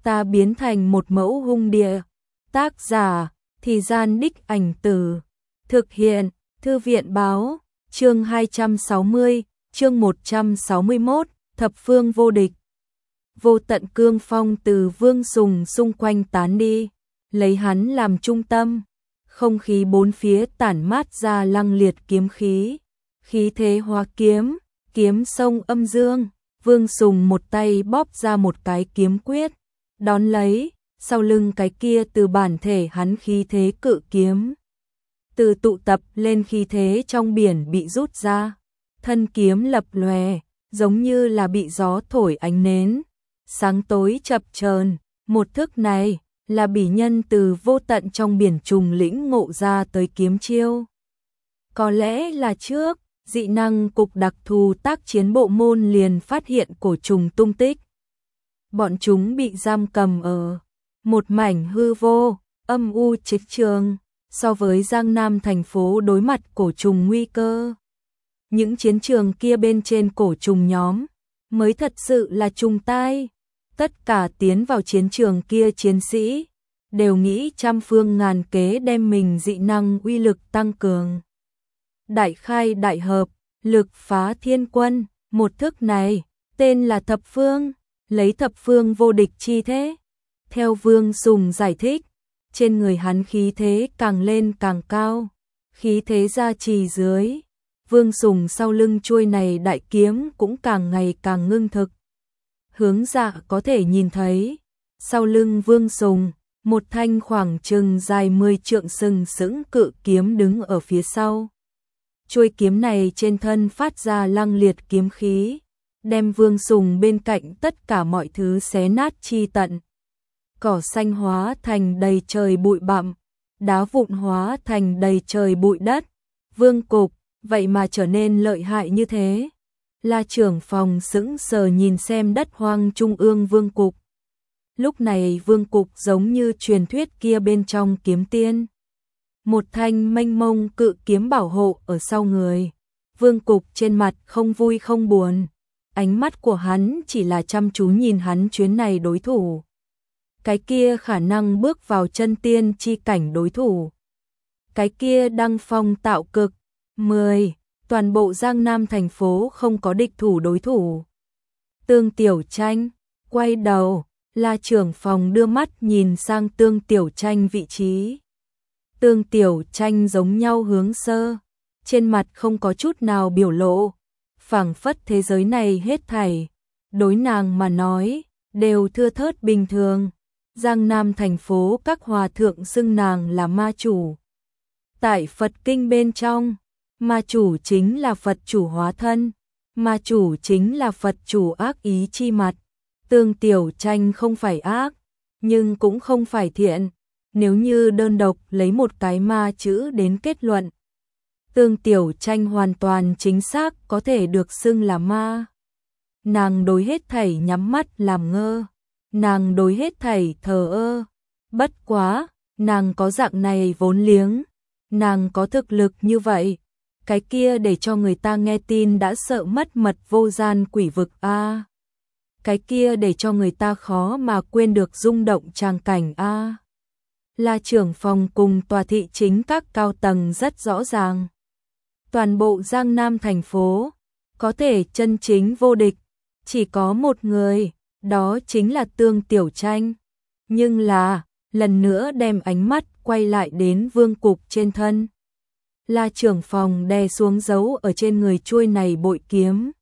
ta biến thành một mẫu hung địa. Tác giả, Thì Gian Đích Ảnh Từ. Thực hiện, Thư viện Báo. Chương 260, chương 161, Thập Phương Vô Địch. Vô tận cương phong từ Vương Sùng xung quanh tán đi, lấy hắn làm trung tâm. Không khí bốn phía tản mát ra lăng liệt kiếm khí. Khí thế hóa kiếm, kiếm sông âm dương. Vương Sùng một tay bóp ra một cái kiếm quyết, đón lấy, sau lưng cái kia từ bản thể hắn khí thế cự kiếm. Từ tụ tập lên khí thế trong biển bị rút ra, thân kiếm lập lòe, giống như là bị gió thổi ánh nến, sáng tối chập chờn. Một thức này là bỉ nhân từ vô tận trong biển trùng lĩnh ngộ ra tới kiếm chiêu. Có lẽ là trước, dị năng cục đặc thù tác chiến bộ môn liền phát hiện cổ trùng tung tích. Bọn chúng bị giam cầm ở một mảnh hư vô, âm u trịch trường. So với Giang Nam thành phố đối mặt cổ trùng nguy cơ, những chiến trường kia bên trên cổ trùng nhóm mới thật sự là trùng tai. Tất cả tiến vào chiến trường kia chiến sĩ đều nghĩ trăm phương ngàn kế đem mình dị năng uy lực tăng cường. Đại khai đại hợp, lực phá thiên quân, một thức này tên là thập phương, lấy thập phương vô địch chi thế. Theo Vương Sùng giải thích, trên người hắn khí thế càng lên càng cao, khí thế gia trì dưới, Vương Sùng sau lưng chuôi này đại kiếm cũng càng ngày càng ngưng thực. Hướng Dạ có thể nhìn thấy, sau lưng Vương Sùng, một thanh khoảng chừng dài 10 trượng sừng sững cự kiếm đứng ở phía sau. Chuôi kiếm này trên thân phát ra lăng liệt kiếm khí, đem Vương Sùng bên cạnh tất cả mọi thứ xé nát chi tận. Cỏ xanh hóa thành đầy trời bụi bặm, đá vụn hóa thành đầy trời bụi đất. Vương Cục, vậy mà trở nên lợi hại như thế. La trưởng phòng sững sờ nhìn xem đất hoang trung ương Vương Cục. Lúc này Vương Cục giống như truyền thuyết kia bên trong kiếm tiên. Một thanh mênh mông cự kiếm bảo hộ ở sau người. Vương Cục trên mặt không vui không buồn. Ánh mắt của hắn chỉ là chăm chú nhìn hắn chuyến này đối thủ. Cái kia khả năng bước vào chân tiên chi cảnh đối thủ. Cái kia đăng phong tạo cực. 10. Toàn bộ Giang Nam thành phố không có địch thủ đối thủ. Tương Tiểu Tranh quay đầu, La trưởng phòng đưa mắt nhìn sang Tương Tiểu Tranh vị trí. Tương Tiểu Tranh giống nhau hướng sơ, trên mặt không có chút nào biểu lộ, phảng phất thế giới này hết thảy đối nàng mà nói đều thưa thớt bình thường. Giang Nam thành phố các hòa thượng xưng nàng là ma chủ. Tại Phật kinh bên trong, ma chủ chính là Phật chủ hóa thân, ma chủ chính là Phật chủ ác ý chi mặt. Tương Tiểu Tranh không phải ác, nhưng cũng không phải thiện. Nếu như đơn độc lấy một cái ma chữ đến kết luận, Tương Tiểu Tranh hoàn toàn chính xác có thể được xưng là ma. Nàng đối hết thảy nhắm mắt làm ngơ, nàng đối hết thảy thờ ơ. Bất quá, nàng có dạng này vốn liếng, nàng có thực lực như vậy, cái kia để cho người ta nghe tin đã sợ mất mật vô gian quỷ vực a. Cái kia để cho người ta khó mà quên được rung động tràng cảnh a. La trưởng phòng cùng tòa thị chính các cao tầng rất rõ ràng. Toàn bộ Giang Nam thành phố có thể chân chính vô địch chỉ có một người, đó chính là Tương Tiểu Tranh. Nhưng là, lần nữa đem ánh mắt quay lại đến Vương Cục trên thân. La trưởng phòng đè xuống dấu ở trên người chuôi này bội kiếm.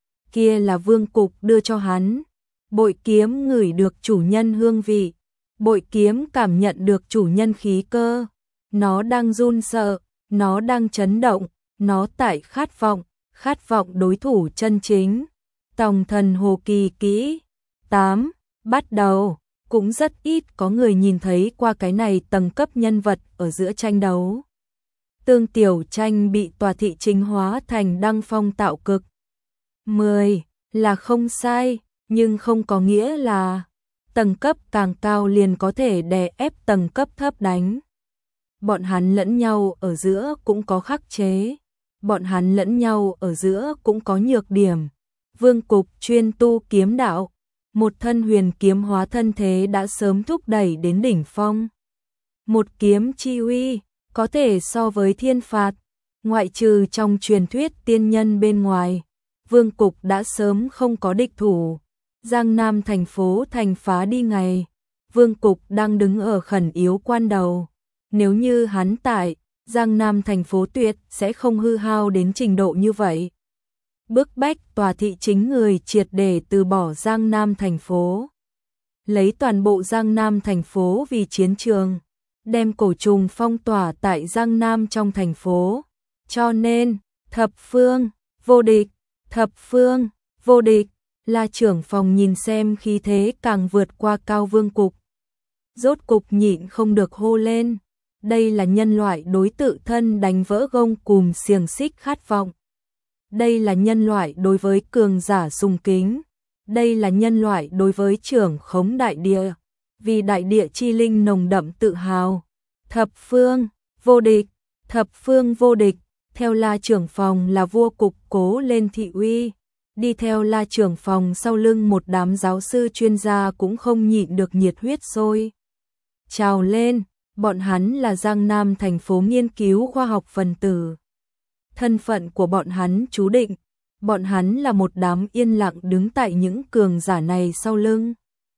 Kia là Vương Cục đưa cho hắn. Bội kiếm ngửi được chủ nhân hương vị. Bội kiếm cảm nhận được chủ nhân khí cơ. Nó đang run sợ, nó đang chấn động, nó tại khát vọng đối thủ chân chính. Tòng Thần Hồ Kỳ Kỹ 8. Bắt đầu, cũng rất ít có người nhìn thấy qua cái này tầng cấp nhân vật ở giữa tranh đấu. Tương Tiểu Tranh bị tòa thị chính hóa thành đăng phong tạo cực. 10 là không sai, nhưng không có nghĩa là tầng cấp càng cao liền có thể đè ép tầng cấp thấp đánh. Bọn hắn lẫn nhau ở giữa cũng có khắc chế, bọn hắn lẫn nhau ở giữa cũng có nhược điểm. Vương Cục chuyên tu kiếm đạo, một thân huyền kiếm hóa thân thế đã sớm thúc đẩy đến đỉnh phong. Một kiếm chi uy, có thể so với thiên phạt, ngoại trừ trong truyền thuyết tiên nhân bên ngoài, Vương Cục đã sớm không có địch thủ. Giang Nam thành phố thành phá đi ngày, Vương Cục đang đứng ở khẩn yếu quan đầu. Nếu như hắn tại, Giang Nam thành phố tuyệt sẽ không hư hao đến trình độ như vậy. Bức bách tòa thị chính người triệt để từ bỏ Giang Nam thành phố. Lấy toàn bộ Giang Nam thành phố vì chiến trường, đem cổ trùng phong tỏa tại Giang Nam trong thành phố. Cho nên, thập phương, vô địch, thập phương, vô địch, La trưởng phòng nhìn xem khí thế càng vượt qua cao Vương Cục. Rốt cục nhịn không được hô lên. Đây là nhân loại đối tự thân đánh vỡ gông cùm xiềng xích khát vọng. Đây là nhân loại đối với cường giả sùng kính. Đây là nhân loại đối với trưởng khống đại địa. Vì đại địa chi linh nồng đậm tự hào. Thập phương, vô địch, thập phương vô địch. Theo La trưởng phòng là vua Cục cố lên thị uy. Đi theo La trưởng phòng sau lưng một đám giáo sư chuyên gia cũng không nhịn được nhiệt huyết sôi trào lên. Bọn hắn là Giang Nam thành phố nghiên cứu khoa học phần tử. Thân phận của bọn hắn chú định, bọn hắn là một đám yên lặng đứng tại những cường giả này sau lưng.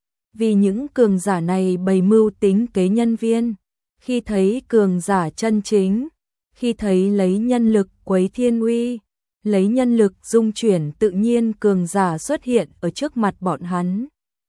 Vì những cường giả này bày mưu tính kế nhân viên, khi thấy cường giả chân chính, khi thấy lấy nhân lực quấy thiên uy, lấy nhân lực dung chuyển tự nhiên cường giả xuất hiện ở trước mặt bọn hắn.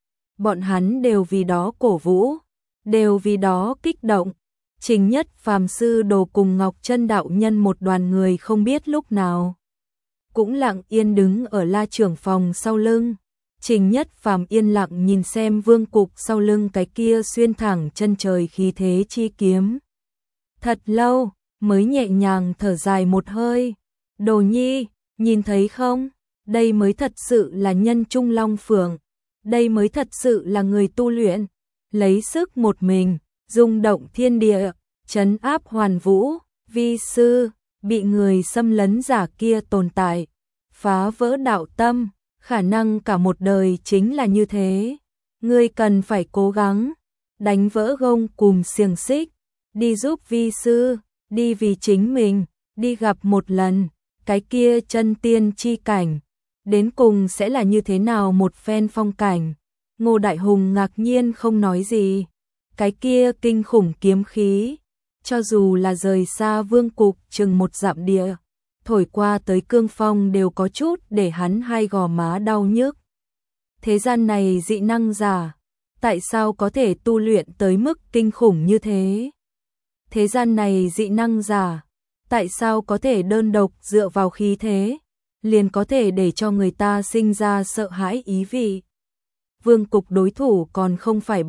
Bọn hắn đều vì đó cổ vũ, đều vì đó kích động. Trình Nhất Phàm sư đồ cùng Ngọc Chân đạo nhân một đoàn người không biết lúc nào cũng lặng yên đứng ở La trưởng phòng sau lưng. Trình Nhất Phàm yên lặng nhìn xem Vương Cục sau lưng cái kia xuyên thẳng chân trời khí thế chi kiếm. Thật lâu mới nhẹ nhàng thở dài một hơi. Đồ Nhi, nhìn thấy không? Đây mới thật sự là nhân trung long phượng. Đây mới thật sự là người tu luyện, lấy sức một mình, rung động thiên địa, trấn áp hoàn vũ. Vi sư, bị người xâm lấn giả kia tồn tại, phá vỡ đạo tâm, khả năng cả một đời chính là như thế. Ngươi cần phải cố gắng, đánh vỡ gông cùm xiềng xích, đi giúp vi sư, đi vì chính mình, đi gặp một lần, cái kia chân tiên chi cảnh, đến cùng sẽ là như thế nào một phen phong cảnh. Ngô Đại Hùng ngạc nhiên không nói gì. Cái kia kinh khủng kiếm khí, cho dù là rời xa Vương Cục chừng một dặm địa, thổi qua tới cương phong đều có chút để hắn hai gò má đau nhức. Thế gian này dị năng giả, tại sao có thể tu luyện tới mức kinh khủng như thế? Thế gian này dị năng giả, tại sao có thể đơn độc dựa vào khí thế, liền có thể để cho người ta sinh ra sợ hãi ý vị? Vương Cục đối thủ còn không phải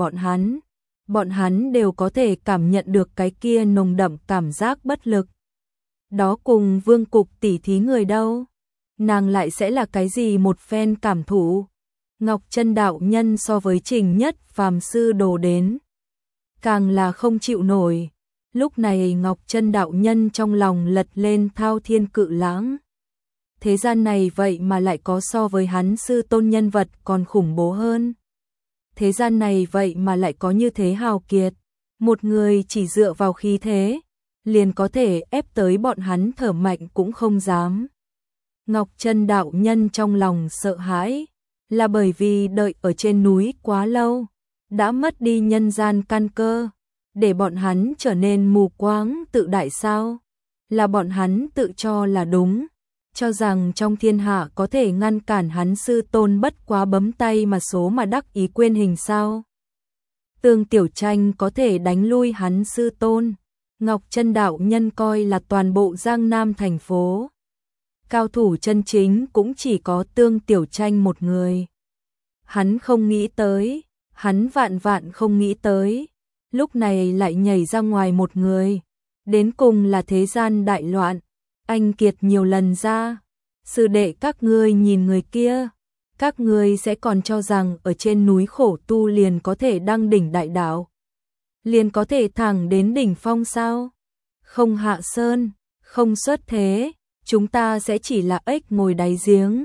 bọn hắn đều có thể cảm nhận được cái kia nồng đậm cảm giác bất lực. Đó cùng Vương Cục tỉ thí người đâu? Nàng lại sẽ là cái gì một phen cảm thụ? Ngọc Chân đạo nhân so với Trình Nhất Phàm sư đồ đến, càng là không chịu nổi. Lúc này Ngọc Chân đạo nhân trong lòng lật lên thao thiên cự lãng. Thế gian này vậy mà lại có so với hắn sư tôn nhân vật còn khủng bố hơn. Thế gian này vậy mà lại có như thế hào kiệt, một người chỉ dựa vào khí thế, liền có thể ép tới bọn hắn thở mạnh cũng không dám. Ngọc Chân đạo nhân trong lòng sợ hãi, là bởi vì đợi ở trên núi quá lâu, đã mất đi nhân gian căn cơ, để bọn hắn trở nên mù quáng tự đại sao? Là bọn hắn tự cho là đúng, cho rằng trong thiên hạ có thể ngăn cản hắn sư tôn bất quá bấm tay mà số mà đắc ý quên hình sao? Tương Tiểu Tranh có thể đánh lui hắn sư tôn, Ngọc Chân đạo nhân coi là toàn bộ Giang Nam thành phố. Cao thủ chân chính cũng chỉ có Tương Tiểu Tranh một người. Hắn không nghĩ tới, hắn vạn không nghĩ tới, lúc này lại nhảy ra ngoài một người. Đến cùng là thế gian đại loạn, anh kiệt nhiều lần ra. Sư đệ các ngươi nhìn người kia, các ngươi sẽ còn cho rằng ở trên núi khổ tu liền có thể đăng đỉnh đại đạo, liền có thể thẳng đến đỉnh phong sao? Không hạ sơn, không xuất thế, chúng ta sẽ chỉ là ếch ngồi đáy giếng.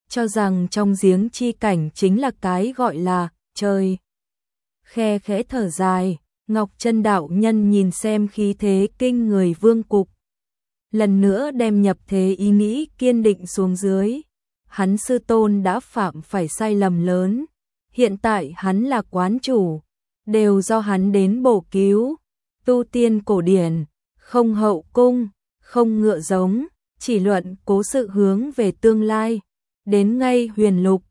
cho rằng trong giếng chi cảnh chính là cái gọi là trời. Khe khẽ thở dài, Ngọc Chân đạo nhân nhìn xem khí thế kinh người vương cục. Lần nữa đem nhập thế ý nghĩ kiên định xuống dưới. Hắn sư tôn đã phạm phải sai lầm lớn. Hiện tại hắn là quán chủ, đều do hắn đến bổ cứu. Tu tiên cổ điển, không hậu cung, không ngựa giống, chỉ luận cố sự hướng về tương lai. Đến ngay huyền lục,